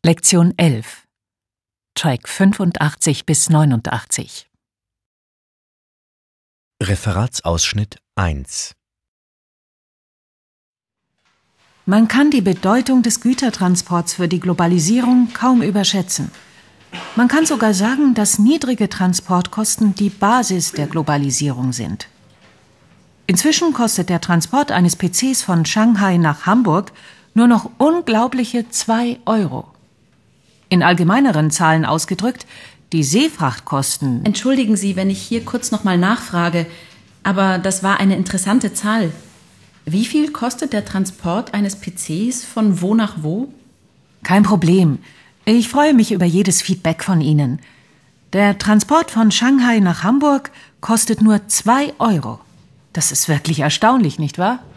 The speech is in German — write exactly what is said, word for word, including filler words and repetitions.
Lektion elf. Track fünfundachtzig bis neunundachtzig. Referatsausschnitt eins. Man kann die Bedeutung des Gütertransports für die Globalisierung kaum überschätzen. Man kann sogar sagen, dass niedrige Transportkosten die Basis der Globalisierung sind. Inzwischen kostet der Transport eines P Cs von Shanghai nach Hamburg nur noch unglaubliche zwei Euro. In allgemeineren Zahlen ausgedrückt, die Seefrachtkosten... Entschuldigen Sie, wenn ich hier kurz noch mal nachfrage, aber das war eine interessante Zahl. Wie viel kostet der Transport eines P Cs von wo nach wo? Kein Problem. Ich freue mich über jedes Feedback von Ihnen. Der Transport von Shanghai nach Hamburg kostet nur zwei Euro. Das ist wirklich erstaunlich, nicht wahr?